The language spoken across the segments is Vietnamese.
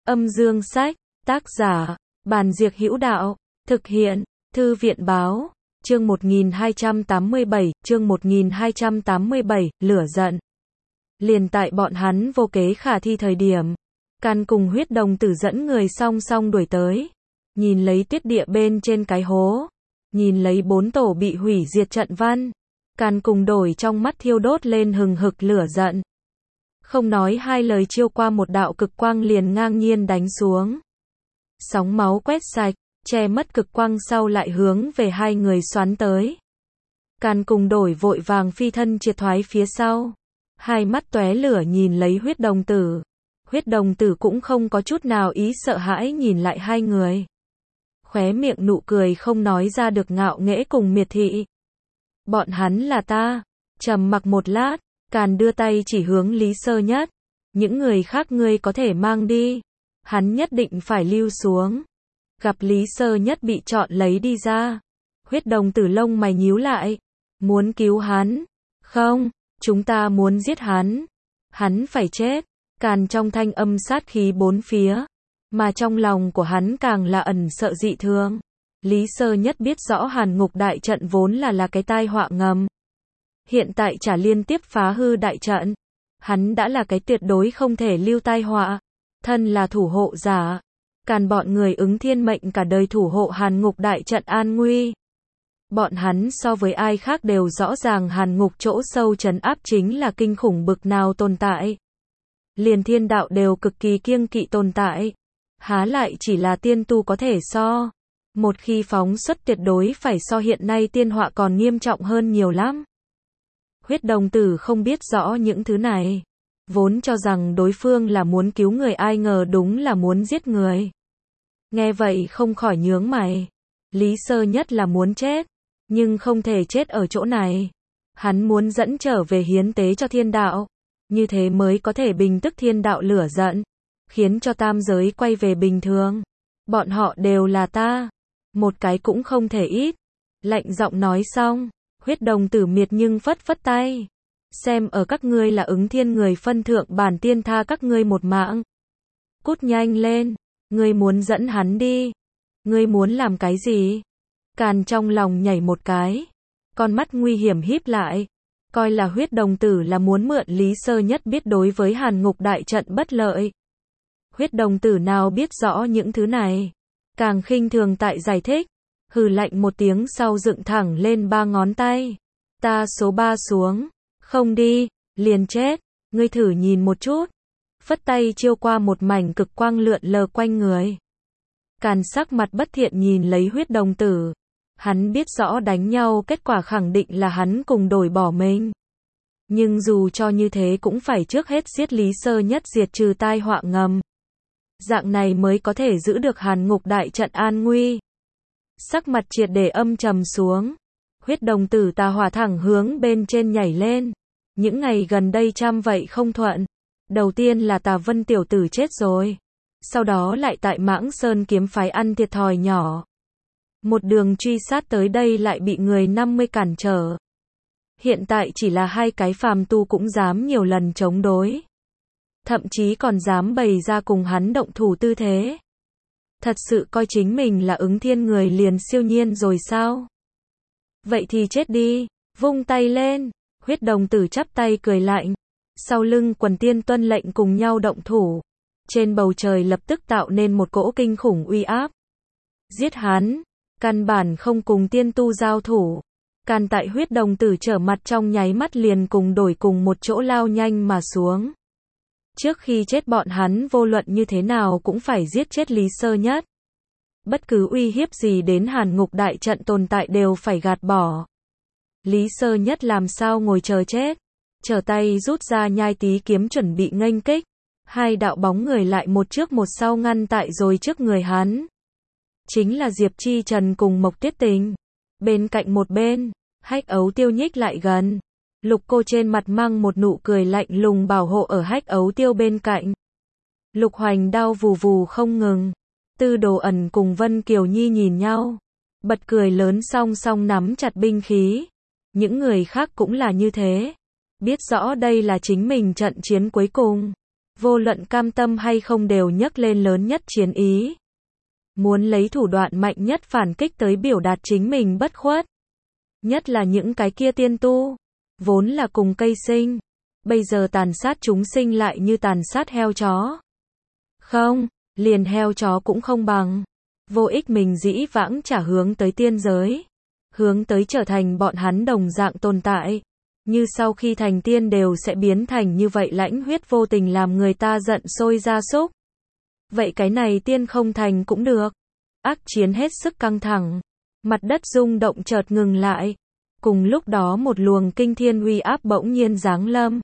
Âm dương sách, tác giả, Bàn Diệc Hữu Đạo, thực hiện, Thư viện Báo, chương 1287, lửa giận. Liền tại bọn hắn vô kế khả thi thời điểm, Càn cùng Huyết Đồng Tử dẫn người song song đuổi tới, nhìn lấy tuyết địa bên trên cái hố, nhìn lấy 4 tổ bị hủy diệt trận văn, Càn cùng đổi trong mắt thiêu đốt lên hừng hực lửa giận. Không nói hai lời chiêu qua một đạo cực quang liền ngang nhiên đánh xuống. Sóng máu quét sạch, che mất cực quang sau lại hướng về hai người xoắn tới. Càn cùng đổi vội vàng phi thân triệt thoái phía sau. Hai mắt tóe lửa nhìn lấy Huyết Đồng Tử. Huyết Đồng Tử cũng không có chút nào ý sợ hãi nhìn lại hai người. Khóe miệng nụ cười không nói ra được ngạo nghễ cùng miệt thị. Bọn hắn là ta. Trầm mặc một lát, Càn đưa tay chỉ hướng Lý Sơ Nhất. Những người khác ngươi có thể mang đi. Hắn nhất định phải lưu xuống. Gặp Lý Sơ Nhất bị chọn lấy đi ra. Huyết Đồng Tử lông mày nhíu lại. Muốn cứu hắn. Không, chúng ta muốn giết hắn. Hắn phải chết. Càn trong thanh âm sát khí bốn phía. Mà trong lòng của hắn càng là ẩn sợ dị thường. Lý Sơ Nhất biết rõ Hàn Ngục đại trận vốn là cái tai họa ngầm. Hiện tại chả liên tiếp phá hư đại trận. Hắn đã là cái tuyệt đối không thể lưu tai họa. Thân là thủ hộ giả. Càn bọn người ứng thiên mệnh cả đời thủ hộ Hàn Ngục đại trận an nguy. Bọn hắn so với ai khác đều rõ ràng Hàn Ngục chỗ sâu trấn áp chính là kinh khủng bực nào tồn tại. Liền thiên đạo đều cực kỳ kiêng kỵ tồn tại. Há lại chỉ là tiên tu có thể so. Một khi phóng xuất tuyệt đối phải so hiện nay tiên họa còn nghiêm trọng hơn nhiều lắm. Huyết Đồng Tử không biết rõ những thứ này. Vốn cho rằng đối phương là muốn cứu người, ai ngờ đúng là muốn giết người. Nghe vậy không khỏi nhướng mày. Lý Sơ Nhất là muốn chết. Nhưng không thể chết ở chỗ này. Hắn muốn dẫn trở về hiến tế cho thiên đạo. Như thế mới có thể bình tức thiên đạo lửa giận. Khiến cho tam giới quay về bình thường. Bọn họ đều là ta. Một cái cũng không thể ít. Lạnh giọng nói xong. Huyết Đồng Tử miệt nhưng phất phất tay. Xem ở các ngươi là ứng thiên người phân thượng, bản tiên tha các ngươi một mạng. Cút nhanh lên. Ngươi muốn dẫn hắn đi. Ngươi muốn làm cái gì? Càn trong lòng nhảy một cái. Con mắt nguy hiểm híp lại. Coi là Huyết Đồng Tử là muốn mượn Lý Sơ Nhất biết đối với Hàn Ngục đại trận bất lợi. Huyết Đồng Tử nào biết rõ những thứ này. Càng khinh thường tại giải thích. Hừ lạnh một tiếng sau dựng thẳng lên 3 ngón tay. Ta số 3 xuống. Không đi, liền chết. Ngươi thử nhìn một chút. Phất tay chiêu qua một mảnh cực quang lượn lờ quanh người. Càn sắc mặt bất thiện nhìn lấy Huyết Đồng Tử. Hắn biết rõ đánh nhau kết quả khẳng định là hắn cùng đổi bỏ mình. Nhưng dù cho như thế cũng phải trước hết giết Lý Sơ Nhất, diệt trừ tai họa ngầm. Dạng này mới có thể giữ được Hàn Ngục đại trận an nguy. Sắc mặt triệt để âm trầm xuống. Huyết Đồng Tử tà hỏa thẳng hướng bên trên nhảy lên. Những ngày gần đây trăm vậy không thuận. Đầu tiên là Tà Vân tiểu tử chết rồi. Sau đó lại tại Mãng Sơn kiếm phái ăn thiệt thòi nhỏ. Một đường truy sát tới đây lại bị người 50 cản trở. Hiện tại chỉ là 2 cái phàm tu cũng dám nhiều lần chống đối. Thậm chí còn dám bày ra cùng hắn động thủ tư thế. Thật sự coi chính mình là ứng thiên người liền siêu nhiên rồi sao? Vậy thì chết đi, vung tay lên. Huyết Đồng Tử chắp tay cười lạnh. Sau lưng quần tiên tuân lệnh cùng nhau động thủ. Trên bầu trời lập tức tạo nên một cỗ kinh khủng uy áp. Giết hắn. Căn bản không cùng tiên tu giao thủ. Càn tại Huyết Đồng Tử trở mặt trong nháy mắt liền cùng đổi cùng một chỗ lao nhanh mà xuống. Trước khi chết bọn hắn vô luận như thế nào cũng phải giết chết Lý Sơ Nhất. Bất cứ uy hiếp gì đến Hàn Ngục đại trận tồn tại đều phải gạt bỏ. Lý Sơ Nhất làm sao ngồi chờ chết. Trở tay rút ra nhai tí kiếm chuẩn bị nghênh kích. 2 đạo bóng người lại một trước một sau ngăn tại rồi trước người hắn. Chính là Diệp Chi Trần cùng Mộc Tuyết Tình. Bên cạnh một bên, Hách Ấu Tiêu nhích lại gần. Lục Cô trên mặt mang một nụ cười lạnh lùng bảo hộ ở Hách Ấu Tiêu bên cạnh. Lục Hoành đao vù vù không ngừng. Tư Đồ Ẩn cùng Vân Kiều Nhi nhìn nhau. Bật cười lớn song song nắm chặt binh khí. Những người khác cũng là như thế. Biết rõ đây là chính mình trận chiến cuối cùng. vô luận cam tâm hay không đều nhấc lên lớn nhất chiến ý. Muốn lấy thủ đoạn mạnh nhất phản kích tới biểu đạt chính mình bất khuất. Nhất là những cái kia tiên tu, vốn là cùng cây sinh, bây giờ tàn sát chúng sinh lại như tàn sát heo chó. Không, liền heo chó cũng không bằng. Vô ích mình dĩ vãng trả hướng tới tiên giới, hướng tới trở thành bọn hắn đồng dạng tồn tại. Như sau khi thành tiên đều sẽ biến thành như vậy lãnh huyết vô tình làm người ta giận sôi gia súc. Vậy cái này tiên không thành cũng được. Ác chiến hết sức căng thẳng. Mặt đất rung động chợt ngừng lại. Cùng lúc đó một luồng kinh thiên uy áp bỗng nhiên giáng lâm.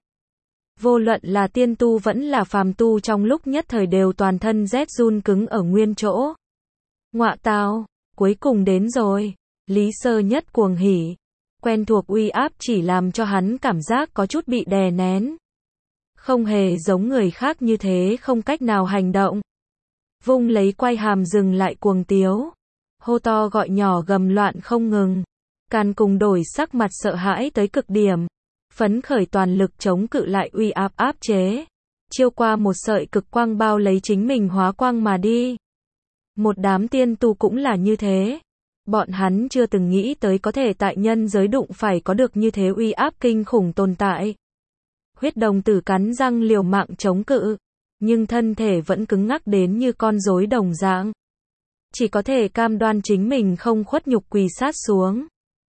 Vô luận là tiên tu vẫn là phàm tu trong lúc nhất thời đều toàn thân rét run cứng ở nguyên chỗ. Ngọa tào, cuối cùng đến rồi. Lý Sơ Nhất cuồng hỉ. Quen thuộc uy áp chỉ làm cho hắn cảm giác có chút bị đè nén. Không hề giống người khác như thế không cách nào hành động. Vung lấy quay hàm dừng lại cuồng tiếu. Hô to gọi nhỏ gầm loạn không ngừng. Càn cùng đổi sắc mặt sợ hãi tới cực điểm. Phấn khởi toàn lực chống cự lại uy áp áp chế. Chiêu qua một sợi cực quang bao lấy chính mình hóa quang mà đi. Một đám tiên tu cũng là như thế. Bọn hắn chưa từng nghĩ tới có thể tại nhân giới đụng phải có được như thế uy áp kinh khủng tồn tại. Huyết đồng tử cắn răng liều mạng chống cự. Nhưng thân thể vẫn cứng ngắc đến như con rối đồng dạng. Chỉ có thể cam đoan chính mình không khuất nhục quỳ sát xuống.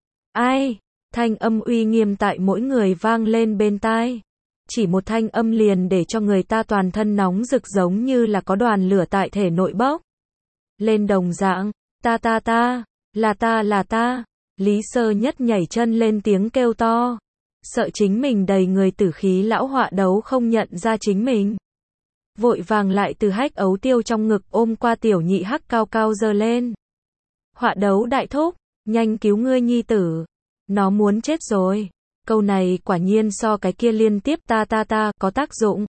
Ai? Thanh âm uy nghiêm tại mỗi người vang lên bên tai. Chỉ một thanh âm liền để cho người ta toàn thân nóng rực giống như là có đoàn lửa tại thể nội bốc. Lên đồng dạng, ta, là ta. Lý Sơ Nhất nhảy chân lên tiếng kêu to. Sợ chính mình đầy người tử khí lão họa đấu không nhận ra chính mình. Vội vàng lại từ hách ấu tiêu trong ngực ôm qua tiểu nhị hắc cao cao giơ lên. Họa đấu đại thúc, nhanh cứu ngươi nhi tử. Nó muốn chết rồi. Câu này quả nhiên so cái kia liên tiếp ta có tác dụng.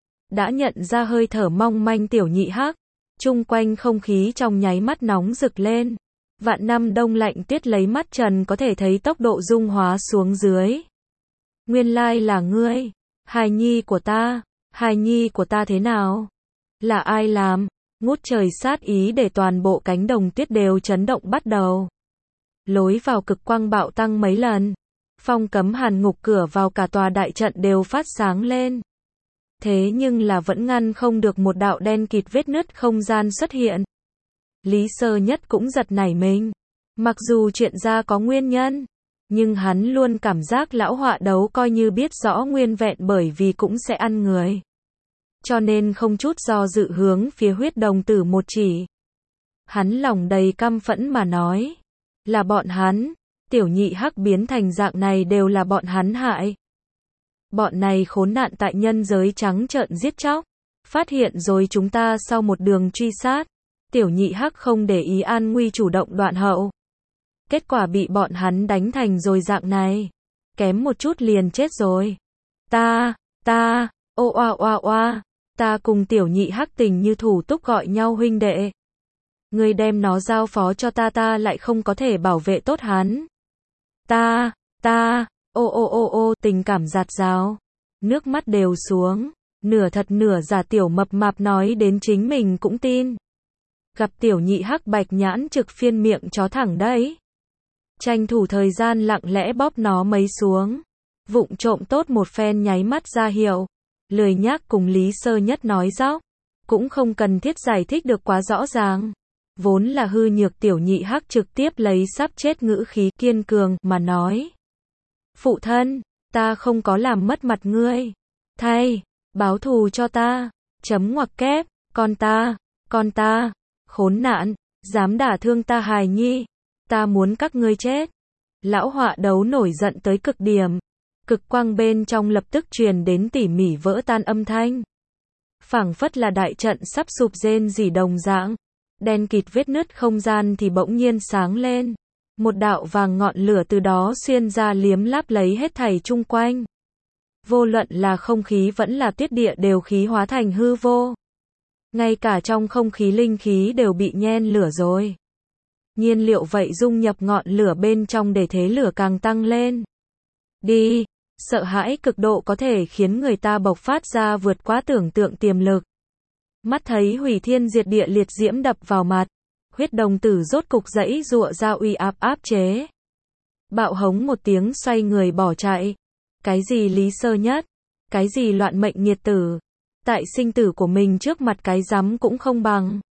Đã nhận ra hơi thở mong manh tiểu nhị hắc. Chung quanh không khí trong nháy mắt nóng rực lên. Vạn năm đông lạnh tuyết lấy mắt trần có thể thấy tốc độ dung hóa xuống dưới. Nguyên lai là ngươi. Hài nhi của ta thế nào? Là ai làm? Ngút trời sát ý để toàn bộ cánh đồng tuyết đều chấn động bắt đầu. Lối vào cực quang bạo tăng mấy lần. Phong cấm hàn ngục cửa vào cả tòa đại trận đều phát sáng lên. Thế nhưng là vẫn ngăn không được một đạo đen kịt vết nứt không gian xuất hiện. Lý Sơ Nhất cũng giật nảy mình. Mặc dù chuyện ra có nguyên nhân, nhưng hắn luôn cảm giác lão họa đấu coi như biết rõ nguyên vẹn bởi vì cũng sẽ ăn người. Cho nên không chút do dự hướng phía huyết đồng tử một chỉ. Hắn lòng đầy căm phẫn mà nói. Là bọn hắn, tiểu nhị hắc biến thành dạng này đều là bọn hắn hại. Bọn này khốn nạn tại nhân giới trắng trợn giết chóc. Phát hiện rồi chúng ta sau một đường truy sát. Tiểu nhị hắc không để ý an nguy chủ động đoạn hậu. Kết quả bị bọn hắn đánh thành rồi dạng này. Kém một chút liền chết rồi. Oa. Ta cùng tiểu nhị hắc tình như thủ túc gọi nhau huynh đệ. Ngươi đem nó giao phó cho ta lại không có thể bảo vệ tốt hắn. Tình cảm dạt dào. Nước mắt đều xuống. Nửa thật nửa giả tiểu mập mạp nói đến chính mình cũng tin. Gặp tiểu nhị hắc bạch nhãn trực phiên miệng chó thẳng đấy. Tranh thủ thời gian lặng lẽ bóp nó mấy xuống. Vụng trộm tốt một phen nháy mắt ra hiệu. Lười nhác cùng Lý Sơ Nhất nói dóc. Cũng không cần thiết giải thích được quá rõ ràng. Vốn là hư nhược tiểu nhị hắc trực tiếp lấy sắp chết ngữ khí kiên cường mà nói. Phụ thân, ta không có làm mất mặt ngươi. Thay, báo thù cho ta. Chấm ngoặc kép, con ta. Khốn nạn, dám đả thương ta hài nhi. Ta muốn các ngươi chết. Lão họa đấu nổi giận tới cực điểm. Cực quang bên trong lập tức truyền đến tỉ mỉ vỡ tan âm thanh. Phảng phất là đại trận sắp sụp rên rỉ đồng dạng. Đen kịt vết nứt không gian thì bỗng nhiên sáng lên. Một đạo vàng ngọn lửa từ đó xuyên ra liếm láp lấy hết thảy chung quanh. Vô luận là không khí vẫn là tuyết địa đều khí hóa thành hư vô. Ngay cả trong không khí linh khí đều bị nhen lửa rồi. Nhiên liệu vậy dung nhập ngọn lửa bên trong để thế lửa càng tăng lên. Đi, Sợ hãi cực độ có thể khiến người ta bộc phát ra vượt quá tưởng tượng tiềm lực. Mắt thấy hủy thiên diệt địa liệt diễm đập vào mặt, huyết đồng tử rốt cục giãy giụa ra uy áp áp chế. Bạo hống một tiếng xoay người bỏ chạy. Cái gì Lý Sơ Nhất? Cái gì loạn mệnh nghiệt tử? Tại sinh tử của mình trước mặt cái rắm cũng không bằng.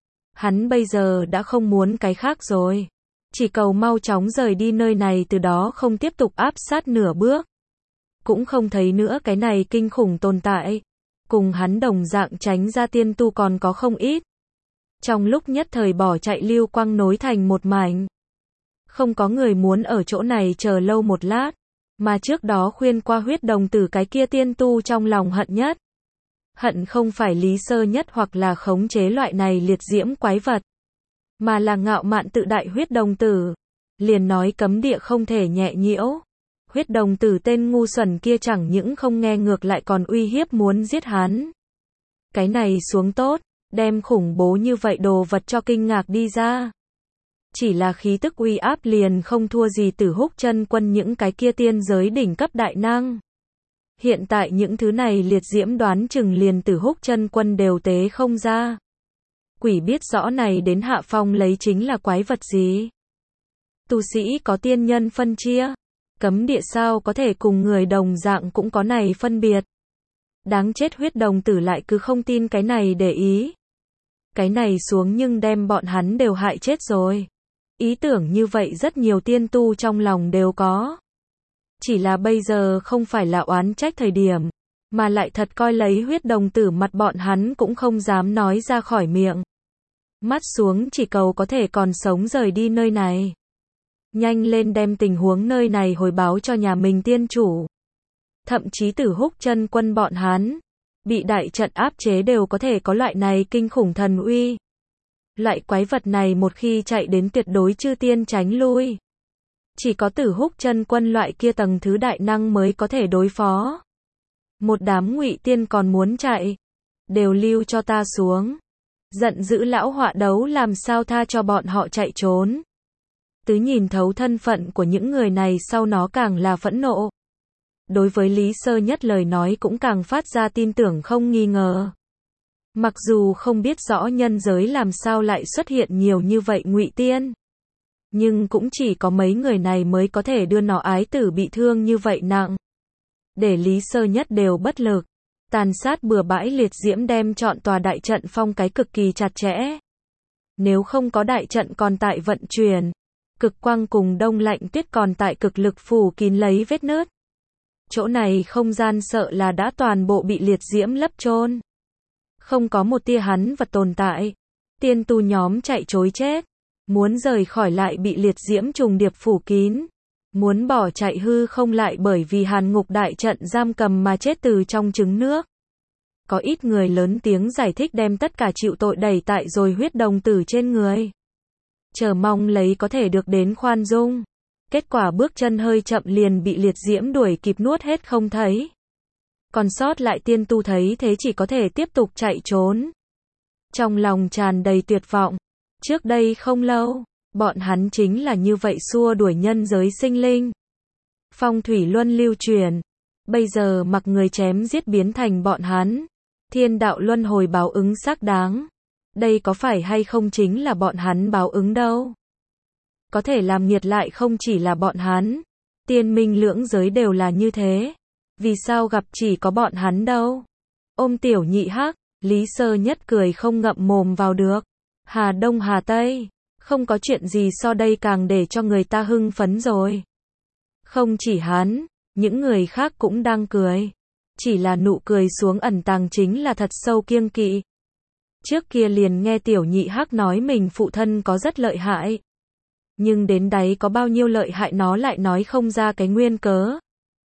Hắn bây giờ đã không muốn cái khác rồi. Chỉ cầu mau chóng rời đi nơi này, từ đó không tiếp tục áp sát nửa bước. Cũng không thấy nữa cái này kinh khủng tồn tại. Cùng hắn đồng dạng tránh ra tiên tu còn có không ít. Trong lúc nhất thời bỏ chạy lưu quang nối thành một mảnh. Không có người muốn ở chỗ này chờ lâu một lát. Mà trước đó khuyên qua huyết đồng tử cái kia tiên tu trong lòng hận nhất. Hận không phải Lý Sơ Nhất hoặc là khống chế loại này liệt diễm quái vật. Mà là ngạo mạn tự đại huyết đồng tử. Liền nói cấm địa không thể nhẹ nhiễu. Huyết đồng tử tên ngu xuẩn kia chẳng những không nghe ngược lại còn uy hiếp muốn giết hắn. Cái này xuống tốt, đem khủng bố như vậy đồ vật cho kinh ngạc đi ra. Chỉ là khí tức uy áp liền không thua gì Tử Húc Chân Quân những cái kia tiên giới đỉnh cấp đại năng. Hiện tại những thứ này liệt diễm đoán chừng liền Tử Húc Chân Quân đều tế không ra. Quỷ biết rõ này đến hạ phong lấy chính là quái vật gì. Tu sĩ có tiên nhân phân chia. Cấm địa sao có thể cùng người đồng dạng cũng có này phân biệt. Đáng chết huyết đồng tử lại cứ không tin cái này để ý. Cái này xuống nhưng đem bọn hắn đều hại chết rồi. Ý tưởng như vậy rất nhiều tiên tu trong lòng đều có. Chỉ là bây giờ không phải là oán trách thời điểm, mà lại thật coi lấy huyết đồng tử mặt bọn hắn cũng không dám nói ra khỏi miệng. Mắt xuống chỉ cầu có thể còn sống rời đi nơi này. Nhanh lên đem tình huống nơi này hồi báo cho nhà mình tiên chủ. Thậm chí Tử Húc Chân Quân bọn hắn, bị đại trận áp chế đều có thể có loại này kinh khủng thần uy. Loại quái vật này một khi chạy đến tuyệt đối chư tiên tránh lui. Chỉ có Tử Húc Chân Quân loại kia tầng thứ đại năng mới có thể đối phó. Một đám ngụy tiên còn muốn chạy. Đều lưu cho ta xuống. Giận dữ lão họa đấu làm sao tha cho bọn họ chạy trốn. Tứ nhìn thấu thân phận của những người này sau nó càng là phẫn nộ. Đối với Lý Sơ Nhất lời nói cũng càng phát ra tin tưởng không nghi ngờ. Mặc dù không biết rõ nhân giới làm sao lại xuất hiện nhiều như vậy ngụy tiên. Nhưng cũng chỉ có mấy người này mới có thể đưa nó ái tử bị thương như vậy nặng. Để Lý Sơ Nhất đều bất lực. Tàn sát bừa bãi liệt diễm đem chọn tòa đại trận phong cái cực kỳ chặt chẽ. Nếu không có đại trận còn tại vận chuyển. Cực quang cùng đông lạnh tuyết còn tại cực lực phủ kín lấy vết nứt. Chỗ này không gian sợ là đã toàn bộ bị liệt diễm lấp chôn. Không có một tia hắn vật tồn tại. Tiên tu nhóm chạy trối chết. Muốn rời khỏi lại bị liệt diễm trùng điệp phủ kín. Muốn bỏ chạy hư không lại bởi vì hàn ngục đại trận giam cầm mà chết từ trong trứng nước. Có ít người lớn tiếng giải thích đem tất cả chịu tội đẩy tại rồi huyết đồng tử trên người. Chờ mong lấy có thể được đến khoan dung. Kết quả bước chân hơi chậm liền bị liệt diễm đuổi kịp nuốt hết không thấy. Còn sót lại tiên tu thấy thế chỉ có thể tiếp tục chạy trốn. Trong lòng tràn đầy tuyệt vọng. Trước đây không lâu, bọn hắn chính là như vậy xua đuổi nhân giới sinh linh. Phong thủy luân lưu truyền. Bây giờ mặc người chém giết biến thành bọn hắn. Thiên đạo luân hồi báo ứng xác đáng. Đây có phải hay không chính là bọn hắn báo ứng đâu. Có thể làm nghiệt lại không chỉ là bọn hắn. Tiên minh lưỡng giới đều là như thế. Vì sao gặp chỉ có bọn hắn đâu. Ôm tiểu nhị hắc, Lý Sơ Nhất cười không ngậm mồm vào được. Hà Đông Hà Tây, không có chuyện gì so đây càng để cho người ta hưng phấn rồi. Không chỉ hắn, những người khác cũng đang cười. Chỉ là nụ cười xuống ẩn tàng chính là thật sâu kiêng kỵ. Trước kia liền nghe tiểu nhị hắc nói mình phụ thân có rất lợi hại. Nhưng đến đấy có bao nhiêu lợi hại nó lại nói không ra cái nguyên cớ.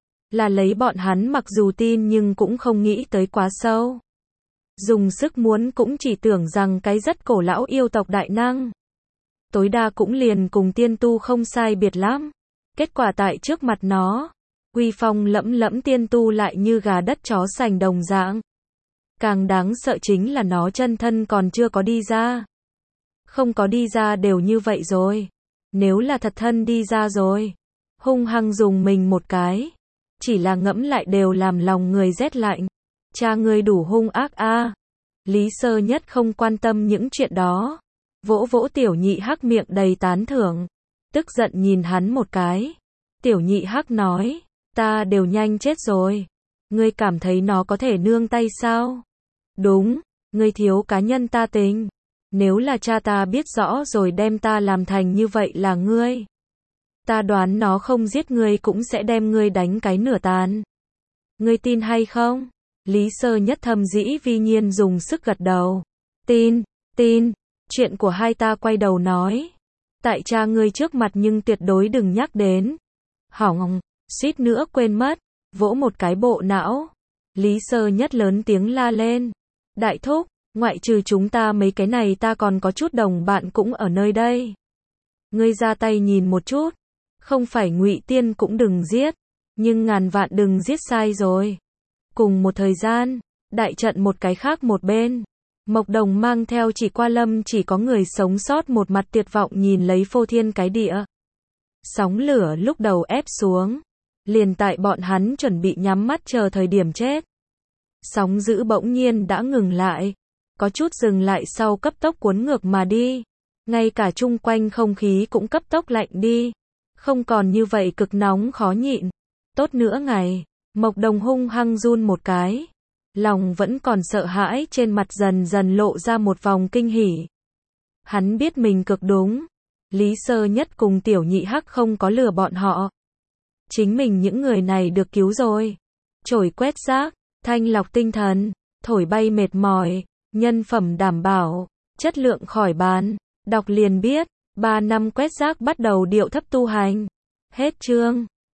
Là lấy bọn hắn mặc dù tin nhưng cũng không nghĩ tới quá sâu. Dùng sức muốn cũng chỉ tưởng rằng cái rất cổ lão yêu tộc đại năng. Tối đa cũng liền cùng tiên tu không sai biệt lắm. Kết quả tại trước mặt nó, uy phong lẫm lẫm tiên tu lại như gà đất chó sành đồng dạng. Càng đáng sợ chính là nó chân thân còn chưa có đi ra. Không có đi ra đều như vậy rồi. Nếu là thật thân đi ra rồi, hung hăng dùng mình một cái. chỉ là ngẫm lại đều làm lòng người rét lạnh. Cha ngươi đủ hung ác a. Lý Sơ Nhất không quan tâm những chuyện đó. Vỗ vỗ Tiểu Nhị Hắc miệng đầy tán thưởng. Tức giận nhìn hắn một cái. Tiểu Nhị Hắc nói, ta đều nhanh chết rồi. Ngươi cảm thấy nó có thể nương tay sao? Đúng, ngươi thiếu cá nhân ta tính. Nếu là cha ta biết rõ rồi đem ta làm thành như vậy là ngươi. Ta đoán nó không giết ngươi cũng sẽ đem ngươi đánh cái nửa tàn. Ngươi tin hay không? Lý Sơ Nhất thầm dĩ vi nhiên dùng sức gật đầu. Tin, tin, chuyện của hai ta quay đầu nói. Tại cha ngươi trước mặt nhưng tuyệt đối đừng nhắc đến. Hỏng, suýt nữa quên mất, vỗ một cái bộ não. Lý Sơ Nhất lớn tiếng la lên. Đại thúc, ngoại trừ chúng ta mấy cái này ta còn có chút đồng bạn cũng ở nơi đây. Ngươi ra tay nhìn một chút. Không phải Ngụy Tiên cũng đừng giết, nhưng ngàn vạn đừng giết sai rồi. Cùng một thời gian, đại trận một cái khác một bên. Mộc Đồng mang theo Chỉ Qua Lâm chỉ có người sống sót một mặt tuyệt vọng nhìn lấy phô thiên cái địa. Sóng lửa lúc đầu ép xuống. Liền tại bọn hắn chuẩn bị nhắm mắt chờ thời điểm chết. Sóng dữ bỗng nhiên đã ngừng lại. Có chút dừng lại sau cấp tốc cuốn ngược mà đi. Ngay cả chung quanh không khí cũng cấp tốc lạnh đi. Không còn như vậy cực nóng khó nhịn. Tốt nữa ngày. Mộc Đồng hung hăng run một cái. Lòng vẫn còn sợ hãi trên mặt dần dần lộ ra một vòng kinh hỉ. Hắn biết mình cực đúng. Lý Sơ Nhất cùng Tiểu Nhị Hắc không có lừa bọn họ. Chính mình những người này được cứu rồi. Chổi quét rác, thanh lọc tinh thần, thổi bay mệt mỏi, nhân phẩm đảm bảo, chất lượng khỏi bàn. Đọc liền biết, 3 năm quét rác bắt đầu điệu thấp tu hành. Hết chương.